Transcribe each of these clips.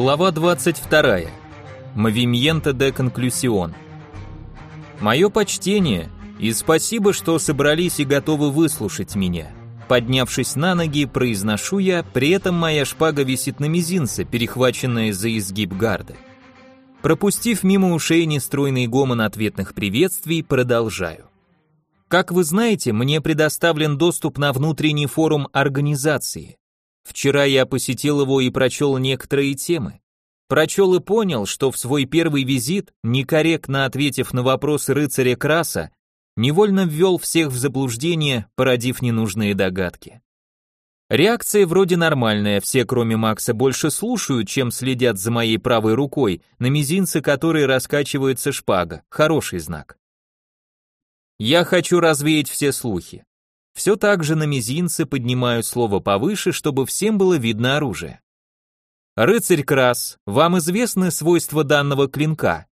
Глава 22. Movimiento de conclusión. Мое почтение и спасибо, что собрались и готовы выслушать меня. Поднявшись на ноги, произношу я, при этом моя шпага висит на мизинце, перехваченная за изгиб гарды. Пропустив мимо ушей нестройный гомон ответных приветствий, продолжаю. Как вы знаете, мне предоставлен доступ на внутренний форум организации. Вчера я посетил его и прочел некоторые темы. Прочел и понял, что в свой первый визит, некорректно ответив на вопрос рыцаря Краса, невольно ввел всех в заблуждение, породив ненужные догадки. Реакция вроде нормальная, все кроме Макса больше слушают, чем следят за моей правой рукой, на мизинце которой раскачивается шпага, хороший знак. Я хочу развеять все слухи. Все так же на мизинце поднимаю слово повыше, чтобы всем было видно оружие. Рыцарь Крас, вам известны свойства данного клинка?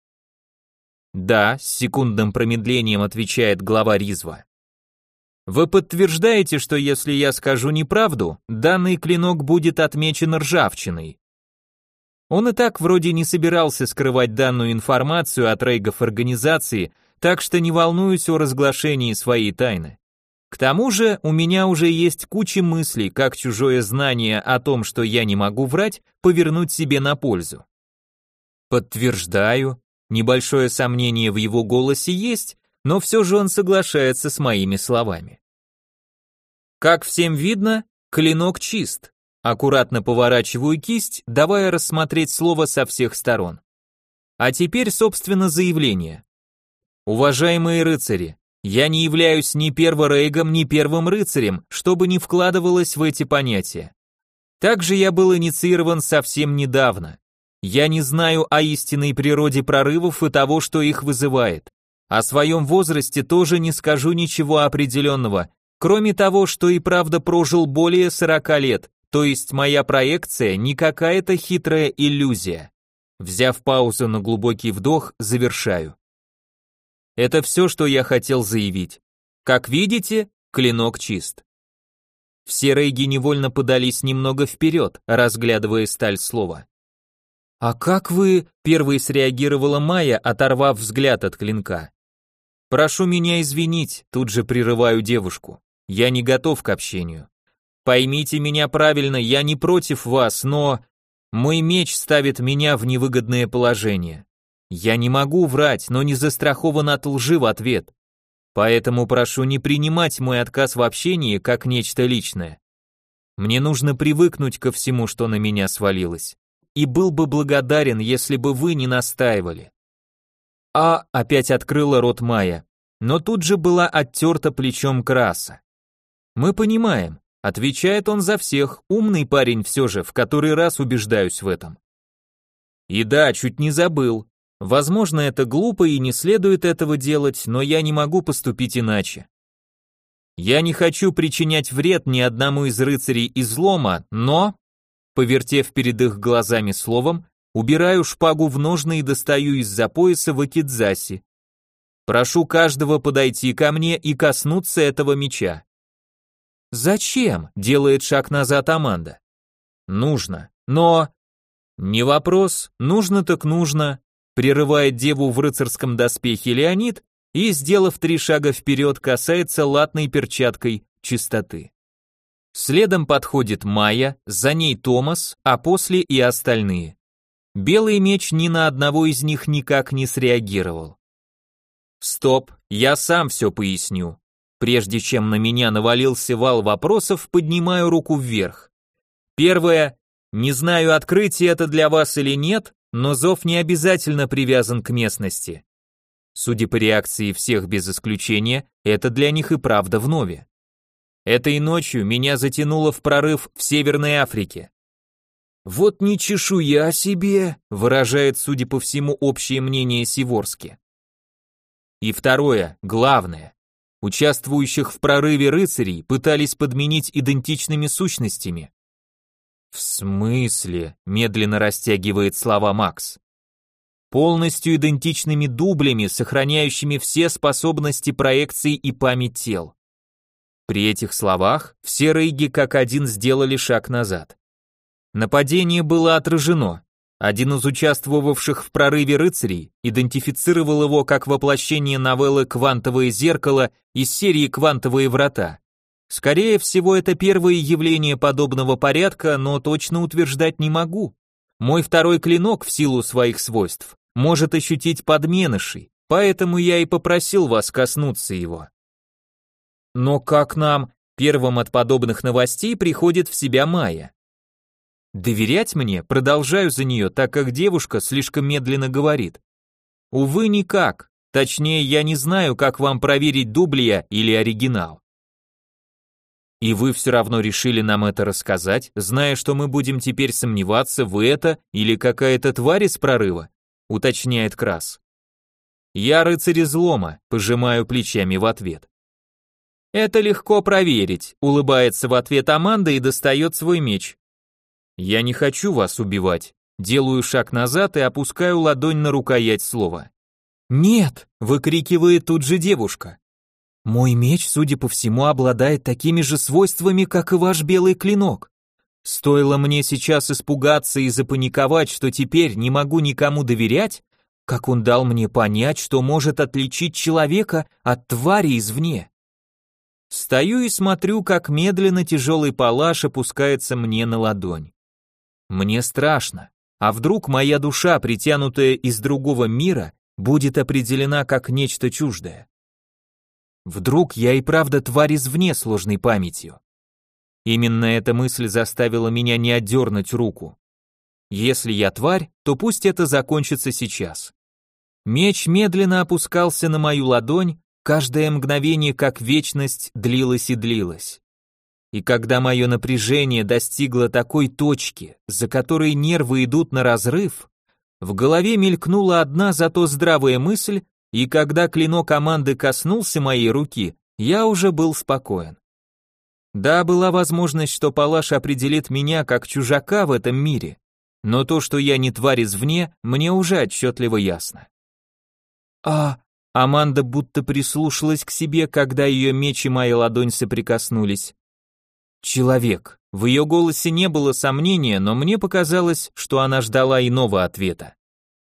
Да, с секундным промедлением отвечает глава Ризва. Вы подтверждаете, что если я скажу неправду, данный клинок будет отмечен ржавчиной? Он и так вроде не собирался скрывать данную информацию от рейгов организации, так что не волнуюсь о разглашении своей тайны. К тому же у меня уже есть куча мыслей, как чужое знание о том, что я не могу врать, повернуть себе на пользу. Подтверждаю, небольшое сомнение в его голосе есть, но все же он соглашается с моими словами. Как всем видно, клинок чист. Аккуратно поворачиваю кисть, давая рассмотреть слово со всех сторон. А теперь, собственно, заявление. Уважаемые рыцари, я не являюсь ни перворейгом, ни первым рыцарем, чтобы не вкладывалось в эти понятия. Также я был инициирован совсем недавно. Я не знаю о истинной природе прорывов и того, что их вызывает. О своем возрасте тоже не скажу ничего определенного, кроме того, что и правда прожил более 40 лет, то есть моя проекция не какая-то хитрая иллюзия. Взяв паузу на глубокий вдох, завершаю. Это все, что я хотел заявить. Как видите, клинок чист. Все рейги невольно подались немного вперед, разглядывая сталь слова. «А как вы?» — первой среагировала Майя, оторвав взгляд от клинка. «Прошу меня извинить», — тут же прерываю девушку. «Я не готов к общению. Поймите меня правильно, я не против вас, но... Мой меч ставит меня в невыгодное положение. Я не могу врать, но не застрахован от лжи в ответ. Поэтому прошу не принимать мой отказ в общении как нечто личное. Мне нужно привыкнуть ко всему, что на меня свалилось. И был бы благодарен, если бы вы не настаивали». Опять открыла рот Майя, но тут же была оттерта плечом Краса. «Мы понимаем», — отвечает он за всех, умный парень все же, в который раз убеждаюсь в этом. И да, чуть не забыл. Возможно, это глупо и не следует этого делать, но я не могу поступить иначе. Я не хочу причинять вред ни одному из рыцарей излома, но, повертев перед их глазами словом, убираю шпагу в ножны и достаю из-за пояса вакидзаси. Прошу каждого подойти ко мне и коснуться этого меча. «Зачем?» — делает шаг назад Аманда. «Нужно, но...» «Не вопрос, нужно так нужно», — прерывает деву в рыцарском доспехе Леонид и, сделав 3 шага вперед, касается латной перчаткой чистоты. Следом подходит Майя, за ней Томас, а после и остальные. Белый меч ни на одного из них никак не среагировал. Стоп, я сам все поясню. Прежде чем на меня навалился вал вопросов, поднимаю руку вверх. Первое. Не знаю, открытие это для вас или нет, но зов не обязательно привязан к местности. Судя по реакции всех без исключения, это для них и правда вновь. Этой ночью меня затянуло в прорыв в Северной Африке. «Вот не чешуя себе», выражает, судя по всему, общее мнение Сиворски. И второе, главное. Участвующих в прорыве рыцарей пытались подменить идентичными сущностями. «В смысле?» – медленно растягивает слова Макс. «Полностью идентичными дублями, сохраняющими все способности проекций и память тел». При этих словах все рейги как один сделали шаг назад. Нападение было отражено, Один из участвовавших в прорыве рыцарей идентифицировал его как воплощение новеллы «Квантовое зеркало» из серии «Квантовые врата». Скорее всего, это первое явление подобного порядка, но точно утверждать не могу. Мой второй клинок в силу своих свойств может ощутить подменышей, поэтому я и попросил вас коснуться его. Но как нам? Первым от подобных новостей приходит в себя Майя. Доверять мне? Продолжаю за нее, так как девушка слишком медленно говорит. Увы, никак. Точнее, я не знаю, как вам проверить дублия или оригинал. И вы все равно решили нам это рассказать, зная, что мы будем теперь сомневаться, вы это или какая-то тварь из прорыва, уточняет Крас. Я рыцарь излома, пожимаю плечами в ответ. Это легко проверить, улыбается в ответ Аманда и достает свой меч. Я не хочу вас убивать. Делаю шаг назад и опускаю ладонь на рукоять слова. Нет, выкрикивает тут же девушка. Мой меч, судя по всему, обладает такими же свойствами, как и ваш белый клинок. Стоило мне сейчас испугаться и запаниковать, что теперь не могу никому доверять, как он дал мне понять, что может отличить человека от твари извне. Стою и смотрю, как медленно тяжелый палаш опускается мне на ладонь. Мне страшно, а вдруг моя душа, притянутая из другого мира, будет определена как нечто чуждое? Вдруг я и правда тварь извне сложной памятью? Именно эта мысль заставила меня не отдернуть руку. Если я тварь, то пусть это закончится сейчас. Меч медленно опускался на мою ладонь, каждое мгновение как вечность длилось и длилось. И когда мое напряжение достигло такой точки, за которой нервы идут на разрыв, в голове мелькнула одна зато здравая мысль, и когда клинок Аманды коснулся моей руки, я уже был спокоен. Да, была возможность, что палаш определит меня как чужака в этом мире, но то, что я не тварь извне, мне уже отчетливо ясно. Аманда будто прислушалась к себе, когда ее меч и моя ладонь соприкоснулись. Человек. В ее голосе не было сомнения, но мне показалось, что она ждала иного ответа.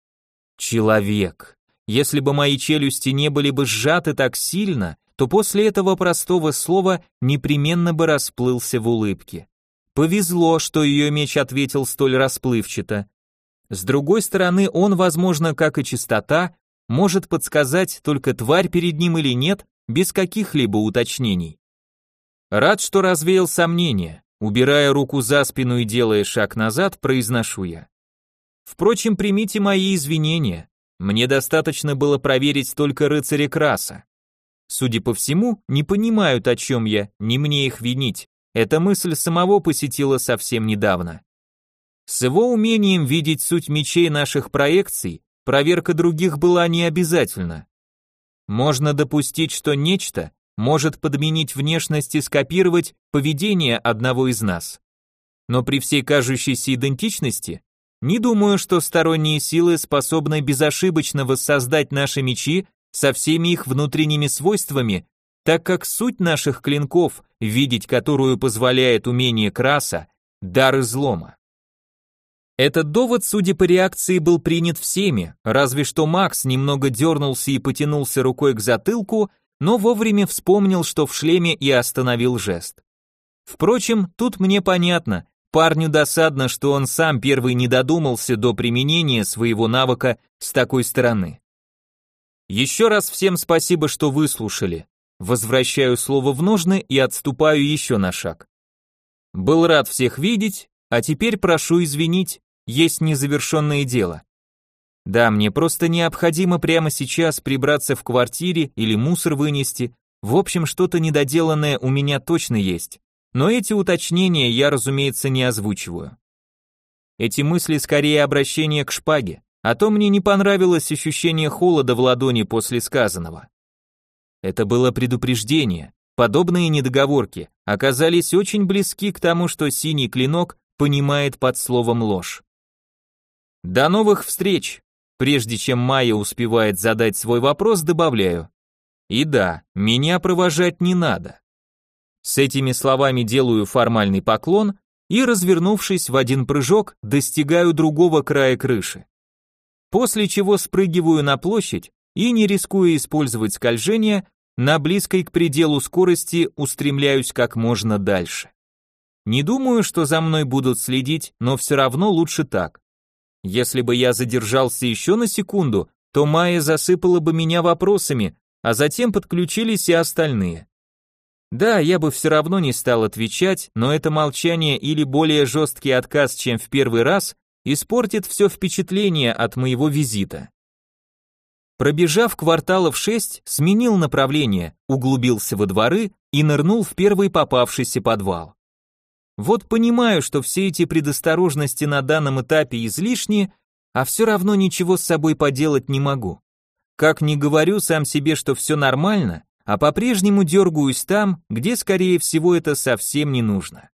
Человек. Если бы мои челюсти не были бы сжаты так сильно, то после этого простого слова непременно бы расплылся в улыбке. Повезло, что ее меч ответил столь расплывчато. С другой стороны, он, возможно, как и чистота, может подсказать, только тварь перед ним или нет, без каких-либо уточнений. Рад, что развеял сомнения. Убирая руку за спину и делая шаг назад, произношу я. Впрочем, примите мои извинения. Мне достаточно было проверить только рыцаря Краса. Судя по всему, не понимают, о чем я, не мне их винить. Эта мысль самого посетила совсем недавно. С его умением видеть суть мечей наших проекций, проверка других была не обязательна. Можно допустить, что нечто может подменить внешность и скопировать поведение одного из нас. Но при всей кажущейся идентичности, не думаю, что сторонние силы способны безошибочно воссоздать наши мечи со всеми их внутренними свойствами, так как суть наших клинков, видеть которую позволяет умение Краса, дар излома. Этот довод, судя по реакции, был принят всеми, разве что Макс немного дернулся и потянулся рукой к затылку, но вовремя вспомнил, что в шлеме, и остановил жест. Впрочем, тут мне понятно, парню досадно, что он сам первый не додумался до применения своего навыка с такой стороны. Еще раз всем спасибо, что выслушали. Возвращаю слово в ножны и отступаю еще на шаг. Был рад всех видеть, а теперь прошу извинить, есть незавершенное дело. Да, мне просто необходимо прямо сейчас прибраться в квартире или мусор вынести, в общем, что-то недоделанное у меня точно есть, но эти уточнения я, разумеется, не озвучиваю. Эти мысли скорее обращение к шпаге, а то мне не понравилось ощущение холода в ладони после сказанного. Это было предупреждение, подобные недоговорки оказались очень близки к тому, что синий клинок понимает под словом ложь. До новых встреч! Прежде чем Майя успевает задать свой вопрос, добавляю. И да, меня провожать не надо. С этими словами делаю формальный поклон и, развернувшись в один прыжок, достигаю другого края крыши. После чего спрыгиваю на площадь и, не рискуя использовать скольжение, на близкой к пределу скорости устремляюсь как можно дальше. Не думаю, что за мной будут следить, но все равно лучше так. Если бы я задержался еще на секунду, то Майя засыпала бы меня вопросами, а затем подключились и остальные. Да, я бы все равно не стал отвечать, но это молчание или более жесткий отказ, чем в первый раз, испортит все впечатление от моего визита. Пробежав кварталов 6, сменил направление, углубился во дворы и нырнул в первый попавшийся подвал. Вот понимаю, что все эти предосторожности на данном этапе излишни, а все равно ничего с собой поделать не могу. Как ни говорю сам себе, что все нормально, а по-прежнему дергаюсь там, где, скорее всего, это совсем не нужно.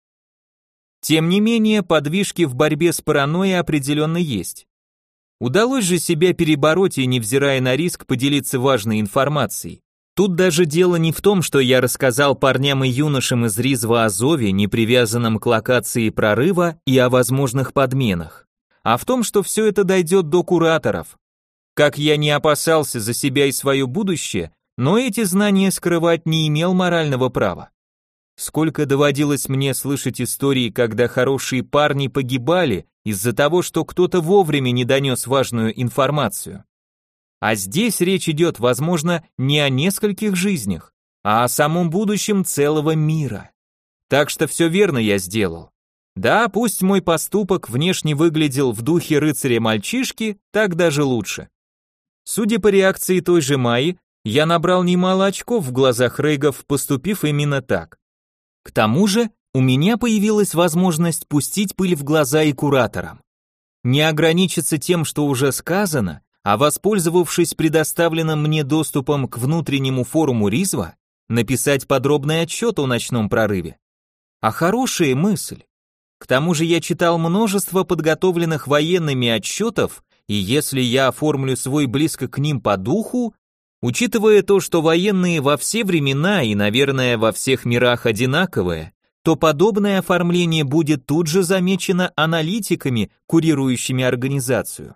Тем не менее, подвижки в борьбе с паранойей определенно есть. Удалось же себя перебороть и, невзирая на риск, поделиться важной информацией. Тут даже дело не в том, что я рассказал парням и юношам из Ризва о зове, не привязанном к локации прорыва и о возможных подменах, а в том, что все это дойдет до кураторов. Как я не опасался за себя и свое будущее, но эти знания скрывать не имел морального права. Сколько доводилось мне слышать истории, когда хорошие парни погибали из-за того, что кто-то вовремя не донес важную информацию. А здесь речь идет, возможно, не о нескольких жизнях, а о самом будущем целого мира. Так что все верно я сделал. Да, пусть мой поступок внешне выглядел в духе рыцаря-мальчишки, так даже лучше. Судя по реакции той же Майи, я набрал немало очков в глазах рейгов, поступив именно так. К тому же, у меня появилась возможность пустить пыль в глаза и кураторам. Не ограничиться тем, что уже сказано, а воспользовавшись предоставленным мне доступом к внутреннему форуму Ризва, написать подробный отчет о ночном прорыве. А хорошая мысль. К тому же я читал множество подготовленных военными отчетов, и если я оформлю свой близко к ним по духу, учитывая то, что военные во все времена и, наверное, во всех мирах одинаковые, то подобное оформление будет тут же замечено аналитиками, курирующими организацию.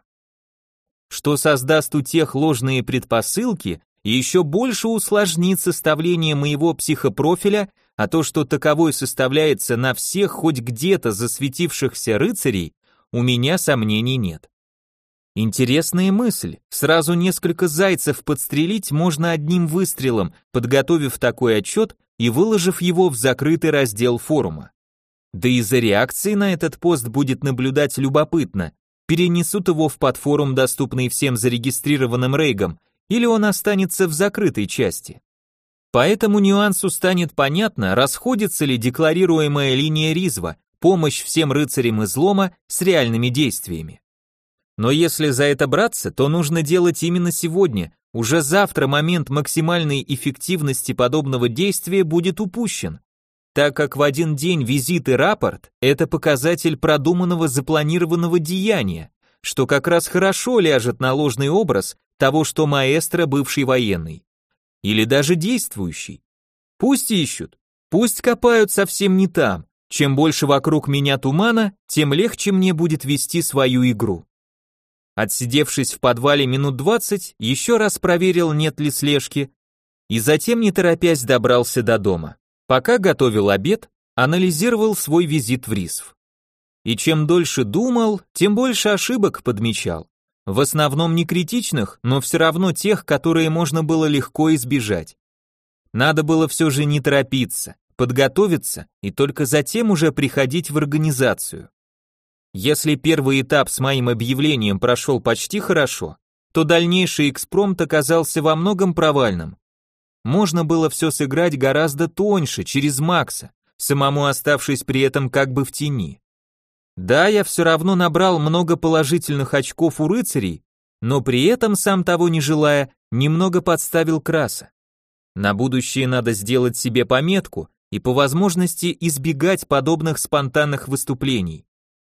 Что создаст у тех ложные предпосылки и еще больше усложнит составление моего психопрофиля, а то, что таковой составляется на всех хоть где-то засветившихся рыцарей, у меня сомнений нет. Интересная мысль, сразу несколько зайцев подстрелить можно одним выстрелом, подготовив такой отчет и выложив его в закрытый раздел форума. Да и за реакцией на этот пост будет наблюдать любопытно, перенесут его в подфорум, доступный всем зарегистрированным рейгам, или он останется в закрытой части. По этому нюансу станет понятно, расходится ли декларируемая линия Ризва, помощь всем рыцарям излома с реальными действиями. Но если за это браться, то нужно делать именно сегодня, уже завтра момент максимальной эффективности подобного действия будет упущен, так как в один день визит и рапорт – это показатель продуманного запланированного деяния, что как раз хорошо ляжет на ложный образ того, что маэстро бывший военный. Или даже действующий. Пусть ищут, пусть копают совсем не там, чем больше вокруг меня тумана, тем легче мне будет вести свою игру. Отсидевшись в подвале минут 20, еще раз проверил, нет ли слежки, и затем, не торопясь, добрался до дома. Пока готовил обед, анализировал свой визит в Ризв. И чем дольше думал, тем больше ошибок подмечал. В основном не критичных, но все равно тех, которые можно было легко избежать. Надо было все же не торопиться, подготовиться и только затем уже приходить в организацию. Если первый этап с моим объявлением прошел почти хорошо, то дальнейший экспромт оказался во многом провальным. Можно было все сыграть гораздо тоньше, через Макса, самому оставшись при этом как бы в тени. Да, я все равно набрал много положительных очков у рыцарей, но при этом, сам того не желая, немного подставил Краса. На будущее надо сделать себе пометку и по возможности избегать подобных спонтанных выступлений.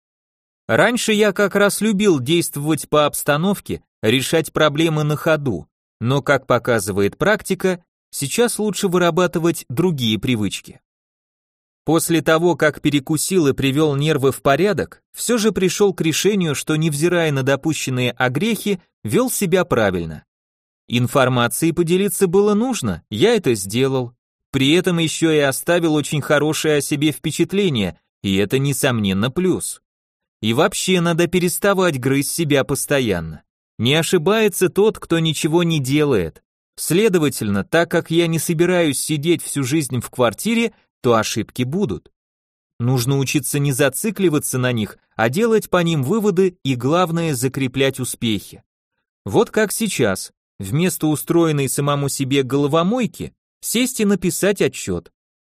Раньше я как раз любил действовать по обстановке, решать проблемы на ходу, но, как показывает практика, сейчас лучше вырабатывать другие привычки. После того, как перекусил и привел нервы в порядок, все же пришел к решению, что, невзирая на допущенные огрехи, вел себя правильно. Информацией поделиться было нужно, я это сделал. При этом еще и оставил очень хорошее о себе впечатление, и это, несомненно, плюс. И вообще надо переставать грызть себя постоянно. Не ошибается тот, кто ничего не делает. Следовательно, так как я не собираюсь сидеть всю жизнь в квартире, то ошибки будут. Нужно учиться не зацикливаться на них, а делать по ним выводы и, главное, закреплять успехи. Вот как сейчас, вместо устроенной самому себе головомойки, сесть и написать отчет.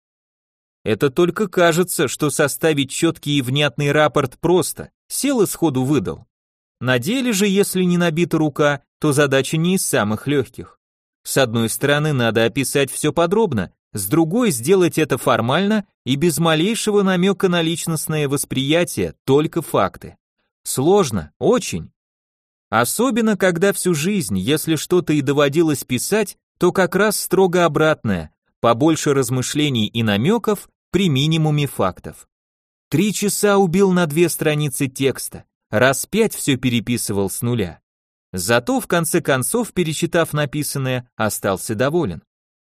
Это только кажется, что составить четкий и внятный рапорт просто, сел и сходу выдал. На деле же, если не набита рука, то задача не из самых легких. С одной стороны, надо описать все подробно, с другой сделать это формально и без малейшего намека на личностное восприятие, только факты. Сложно, очень. Особенно, когда всю жизнь, если что-то и доводилось писать, то как раз строго обратное, побольше размышлений и намеков при минимуме фактов. 3 часа убил на 2 страницы текста, раз 5 все переписывал с нуля. Зато, в конце концов, перечитав написанное, остался доволен.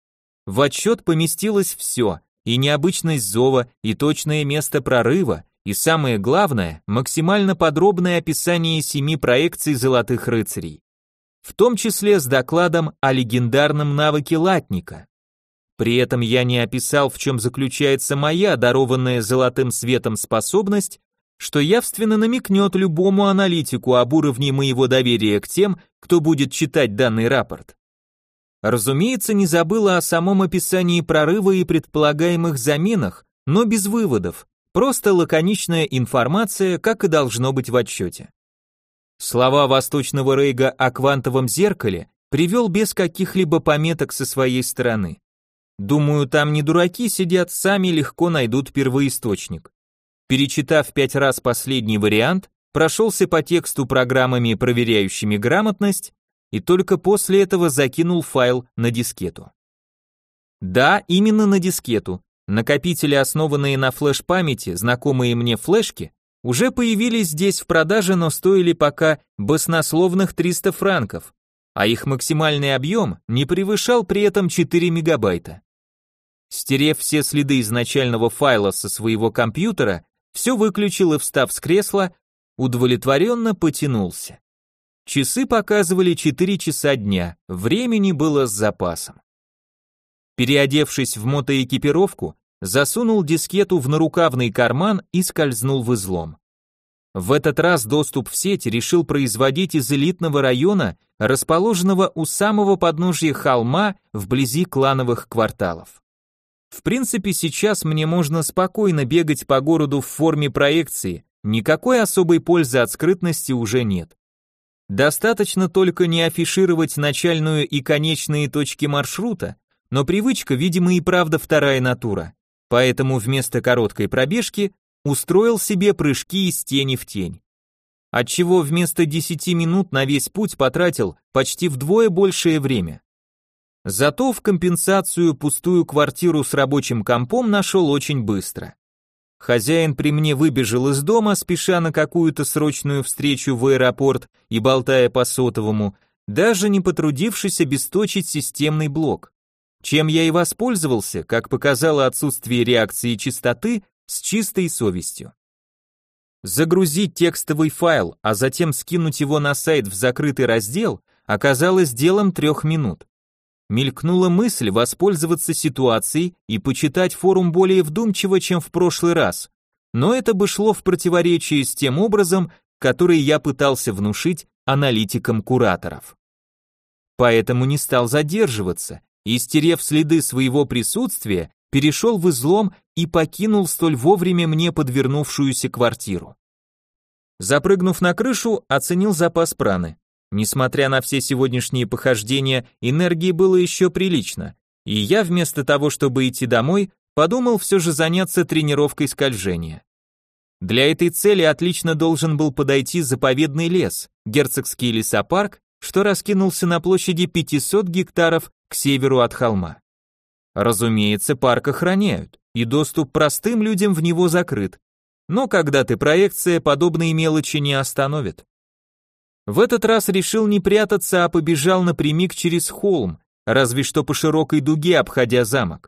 В отчет поместилось все, и необычность зова, и точное место прорыва, и самое главное, максимально подробное описание 7 проекций золотых рыцарей. В том числе с докладом о легендарном навыке латника. При этом я не описал, в чем заключается моя дарованная золотым светом способность, что явственно намекнет любому аналитику об уровне моего доверия к тем, кто будет читать данный рапорт. Разумеется, не забыла о самом описании прорыва и предполагаемых заменах, но без выводов, просто лаконичная информация, как и должно быть в отчете. Слова восточного Рейга о квантовом зеркале привел без каких-либо пометок со своей стороны. Думаю, там не дураки сидят, сами легко найдут первоисточник. Перечитав 5 раз последний вариант, прошелся по тексту программами, проверяющими грамотность, и только после этого закинул файл на дискету. Да, именно на дискету. Накопители, основанные на флеш-памяти, знакомые мне флешки, уже появились здесь в продаже, но стоили пока баснословных 300 франков, а их максимальный объем не превышал при этом 4 мегабайта. Стерев все следы изначального файла со своего компьютера, все выключил и, встав с кресла, удовлетворенно потянулся. Часы показывали 4 часа дня, времени было с запасом. Переодевшись в мотоэкипировку, засунул дискету в нарукавный карман и скользнул в излом. В этот раз доступ в сеть решил производить из элитного района, расположенного у самого подножья холма вблизи клановых кварталов. В принципе, сейчас мне можно спокойно бегать по городу в форме проекции, никакой особой пользы от скрытности уже нет. Достаточно только не афишировать начальную и конечные точки маршрута, но привычка, видимо, и правда вторая натура, поэтому вместо короткой пробежки устроил себе прыжки из тени в тень. Отчего вместо 10 минут на весь путь потратил почти вдвое большее время. Зато в компенсацию пустую квартиру с рабочим компом нашел очень быстро. Хозяин при мне выбежал из дома, спеша на какую-то срочную встречу в аэропорт и болтая по сотовому, даже не потрудившись обесточить системный блок. Чем я и воспользовался, как показало отсутствие реакции частоты, с чистой совестью. Загрузить текстовый файл, а затем скинуть его на сайт в закрытый раздел, оказалось делом 3 минут. Мелькнула мысль воспользоваться ситуацией и почитать форум более вдумчиво, чем в прошлый раз, но это бы шло в противоречие с тем образом, который я пытался внушить аналитикам кураторов. Поэтому не стал задерживаться и, стерев следы своего присутствия, перешел в излом и покинул столь вовремя мне подвернувшуюся квартиру. Запрыгнув на крышу, оценил запас праны. Несмотря на все сегодняшние похождения, энергии было еще прилично, и я вместо того, чтобы идти домой, подумал все же заняться тренировкой скольжения. Для этой цели отлично должен был подойти заповедный лес, герцогский лесопарк, что раскинулся на площади 500 гектаров к северу от холма. Разумеется, парк охраняют, и доступ простым людям в него закрыт. Но когда ты проекция, подобные мелочи не остановят. В этот раз решил не прятаться, а побежал напрямик через холм, разве что по широкой дуге обходя замок.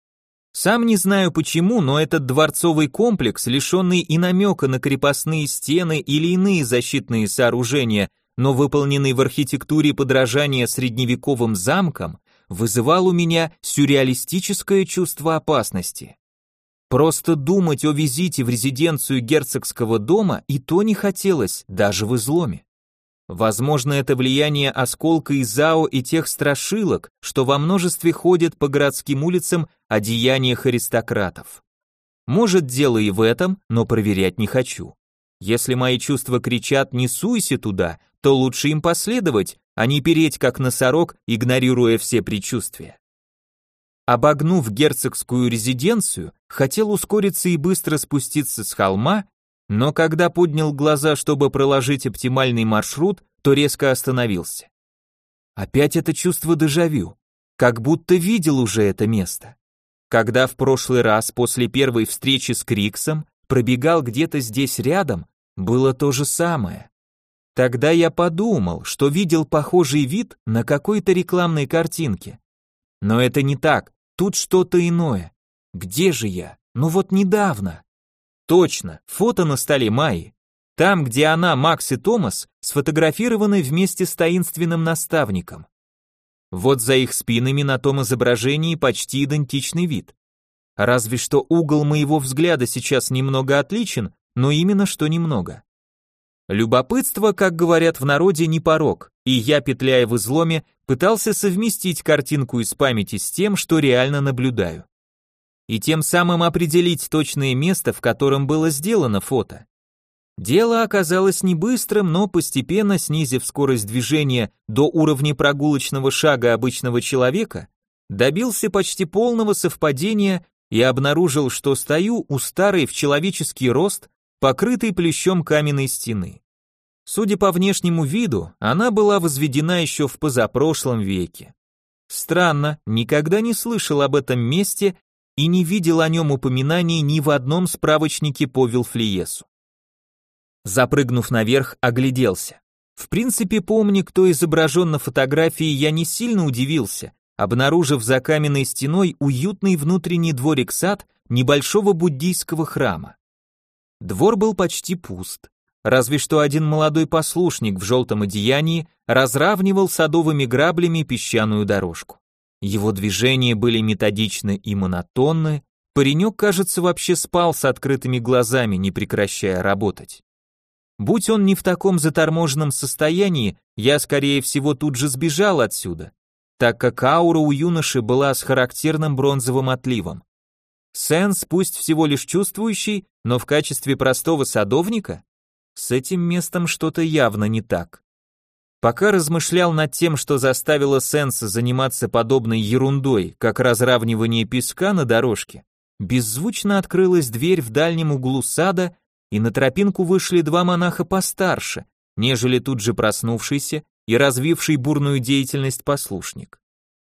Сам не знаю почему, но этот дворцовый комплекс, лишенный и намека на крепостные стены или иные защитные сооружения, но выполненный в архитектуре подражания средневековым замкам, вызывал у меня сюрреалистическое чувство опасности. Просто думать о визите в резиденцию герцогского дома и то не хотелось, даже в изломе. Возможно, это влияние осколка Изао и тех страшилок, что во множестве ходят по городским улицам о деяниях аристократов. Может, дело и в этом, но проверять не хочу. Если мои чувства кричат «не суйся туда», то лучше им последовать, а не переть как носорог, игнорируя все предчувствия. Обогнув герцогскую резиденцию, хотел ускориться и быстро спуститься с холма, но когда поднял глаза, чтобы проложить оптимальный маршрут, то резко остановился. Опять это чувство дежавю, как будто видел уже это место. Когда в прошлый раз после первой встречи с Криксом пробегал где-то здесь рядом, было то же самое. Тогда я подумал, что видел похожий вид на какой-то рекламной картинке. Но это не так, тут что-то иное. Где же я? Ну вот недавно. Точно, фото на столе Майи. Там, где она, Макс и Томас сфотографированы вместе с таинственным наставником. Вот за их спинами на том изображении почти идентичный вид. Разве что угол моего взгляда сейчас немного отличен, но именно что немного. Любопытство, как говорят в народе, не порок, и я, петляя в изломе, пытался совместить картинку из памяти с тем, что реально наблюдаю. И тем самым определить точное место, в котором было сделано фото. Дело оказалось не быстрым, но постепенно, снизив скорость движения до уровня прогулочного шага обычного человека, добился почти полного совпадения и обнаружил, что стою у старой в человеческий рост, покрытой плющом каменной стены. Судя по внешнему виду, она была возведена еще в позапрошлом веке. Странно, никогда не слышал об этом месте и не видел о нем упоминаний ни в одном справочнике по Вилфлиесу. Запрыгнув наверх, огляделся. В принципе, помня, кто изображен на фотографии, я не сильно удивился, обнаружив за каменной стеной уютный внутренний дворик-сад небольшого буддийского храма. Двор был почти пуст, разве что один молодой послушник в желтом одеянии разравнивал садовыми граблями песчаную дорожку. Его движения были методичны и монотонны, паренек, кажется, вообще спал с открытыми глазами, не прекращая работать. Будь он не в таком заторможенном состоянии, я, скорее всего, тут же сбежал отсюда, так как аура у юноши была с характерным бронзовым отливом. Сенс, пусть всего лишь чувствующий, но в качестве простого садовника? С этим местом что-то явно не так. Пока размышлял над тем, что заставило Сенса заниматься подобной ерундой, как разравнивание песка на дорожке, беззвучно открылась дверь в дальнем углу сада, и на тропинку вышли два монаха постарше, нежели тут же проснувшийся и развивший бурную деятельность послушник.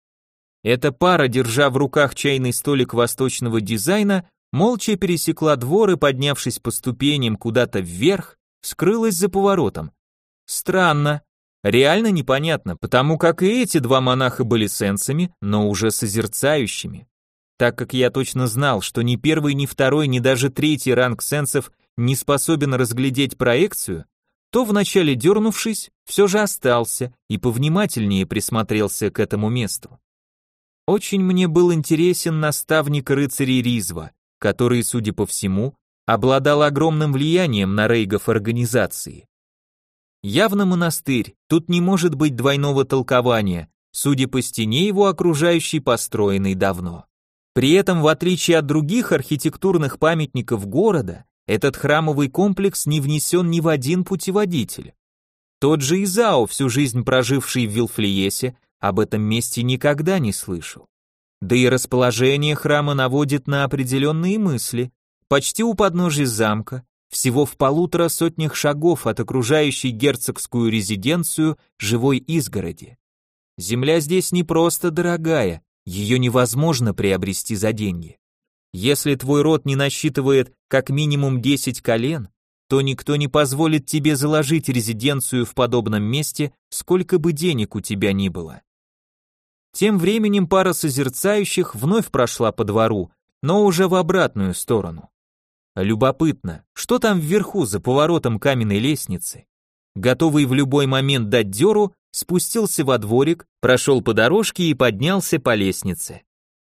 Эта пара, держа в руках чайный столик восточного дизайна, молча пересекла двор и, поднявшись по ступеням куда-то вверх, скрылась за поворотом. Странно. Реально непонятно, потому как и эти два монаха были сенсами, но уже созерцающими. Так как я точно знал, что ни первый, ни второй, ни даже третий ранг сенсов не способен разглядеть проекцию, то вначале дернувшись, все же остался и повнимательнее присмотрелся к этому месту. Очень мне был интересен наставник рыцарей Ризва, который, судя по всему, обладал огромным влиянием на рейгов организации. Явно монастырь, тут не может быть двойного толкования, судя по стене его окружающей, построенной давно. При этом, в отличие от других архитектурных памятников города, этот храмовый комплекс не внесен ни в один путеводитель. Тот же Изао, всю жизнь проживший в Вилфлиесе, об этом месте никогда не слышал. Да и расположение храма наводит на определенные мысли. Почти у подножия замка, всего в 1,5 сотнях шагов от окружающей герцогскую резиденцию живой изгороди. Земля здесь не просто дорогая, ее невозможно приобрести за деньги. Если твой род не насчитывает как минимум 10 колен, то никто не позволит тебе заложить резиденцию в подобном месте, сколько бы денег у тебя ни было. Тем временем пара созерцающих вновь прошла по двору, но уже в обратную сторону. Любопытно, что там вверху за поворотом каменной лестницы? Готовый в любой момент дать дёру, спустился во дворик, прошел по дорожке и поднялся по лестнице.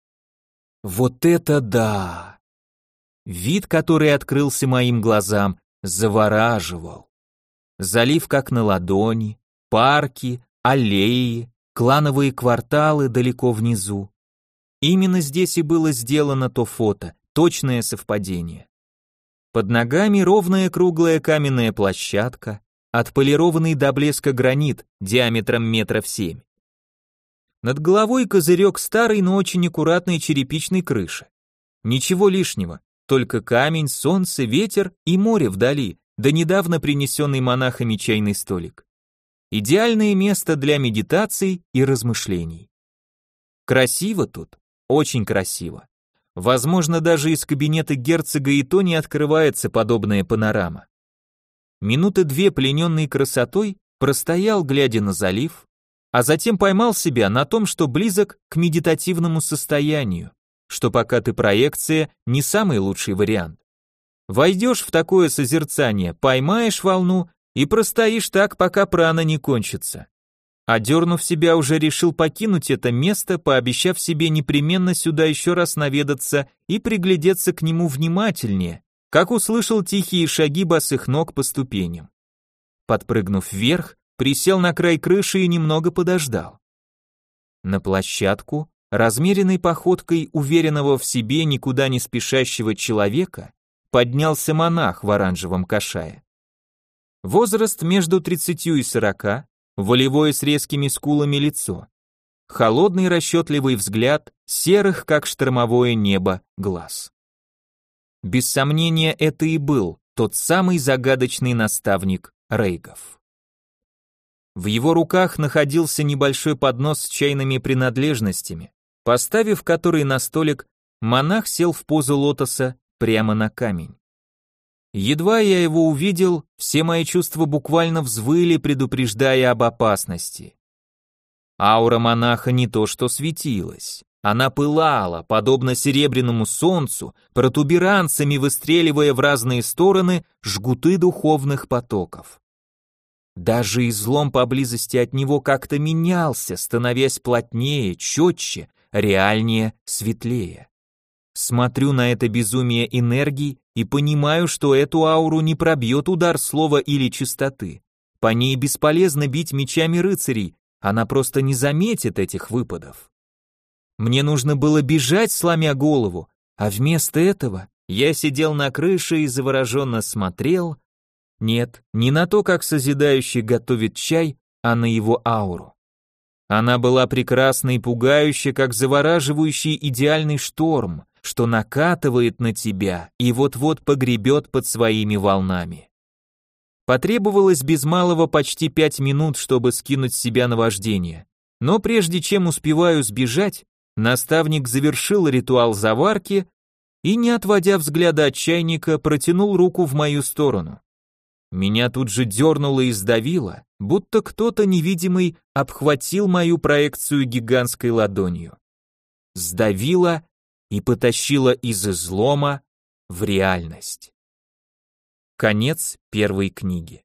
Вот это да! Вид, который открылся моим глазам, завораживал. Залив как на ладони, парки, аллеи, клановые кварталы далеко внизу. Именно здесь и было сделано то фото, точное совпадение. Под ногами ровная круглая каменная площадка, отполированный до блеска гранит диаметром метров 7. Над головой козырек старой, но очень аккуратной черепичной крыши. Ничего лишнего, только камень, солнце, ветер и море вдали, да недавно принесенный монахами чайный столик. Идеальное место для медитаций и размышлений. Красиво тут, очень красиво. Возможно, даже из кабинета герцога и то не открывается подобная панорама. Минуты 2 плененный красотой простоял, глядя на залив, а затем поймал себя на том, что близок к медитативному состоянию, что пока ты проекция, не самый лучший вариант. Войдешь в такое созерцание, поймаешь волну и простоишь так, пока прана не кончится. Одернув себя, уже решил покинуть это место, пообещав себе непременно сюда еще раз наведаться и приглядеться к нему внимательнее, как услышал тихие шаги босых ног по ступеням. Подпрыгнув вверх, присел на край крыши и немного подождал. На площадку, размеренной походкой уверенного в себе, никуда не спешащего человека, поднялся монах в оранжевом кашае. Возраст между 30 и 40, волевое с резкими скулами лицо, холодный расчетливый взгляд, серых, как штормовое небо, глаз. Без сомнения, это и был тот самый загадочный наставник Рейгов. В его руках находился небольшой поднос с чайными принадлежностями, поставив который на столик, монах сел в позу лотоса прямо на камень. Едва я его увидел, все мои чувства буквально взвыли, предупреждая об опасности. Аура монаха не то что светилась, она пылала, подобно серебряному солнцу, протуберанцами выстреливая в разные стороны жгуты духовных потоков. Даже излом поблизости от него как-то менялся, становясь плотнее, четче, реальнее, светлее. Смотрю на это безумие энергий и понимаю, что эту ауру не пробьет удар слова или чистоты. По ней бесполезно бить мечами рыцарей, она просто не заметит этих выпадов. Мне нужно было бежать, сломя голову, а вместо этого я сидел на крыше и завороженно смотрел, нет, не на то, как созидающий готовит чай, а на его ауру. Она была прекрасна и пугающая, как завораживающий идеальный шторм, что накатывает на тебя и вот-вот погребет под своими волнами. Потребовалось без малого почти 5 минут, чтобы скинуть с себя наваждение, но прежде чем успеваю сбежать, наставник завершил ритуал заварки и, не отводя взгляда от чайника, протянул руку в мою сторону. Меня тут же дернуло и сдавило, будто кто-то невидимый обхватил мою проекцию гигантской ладонью. Сдавило и потащило из излома в реальность. Конец первой книги.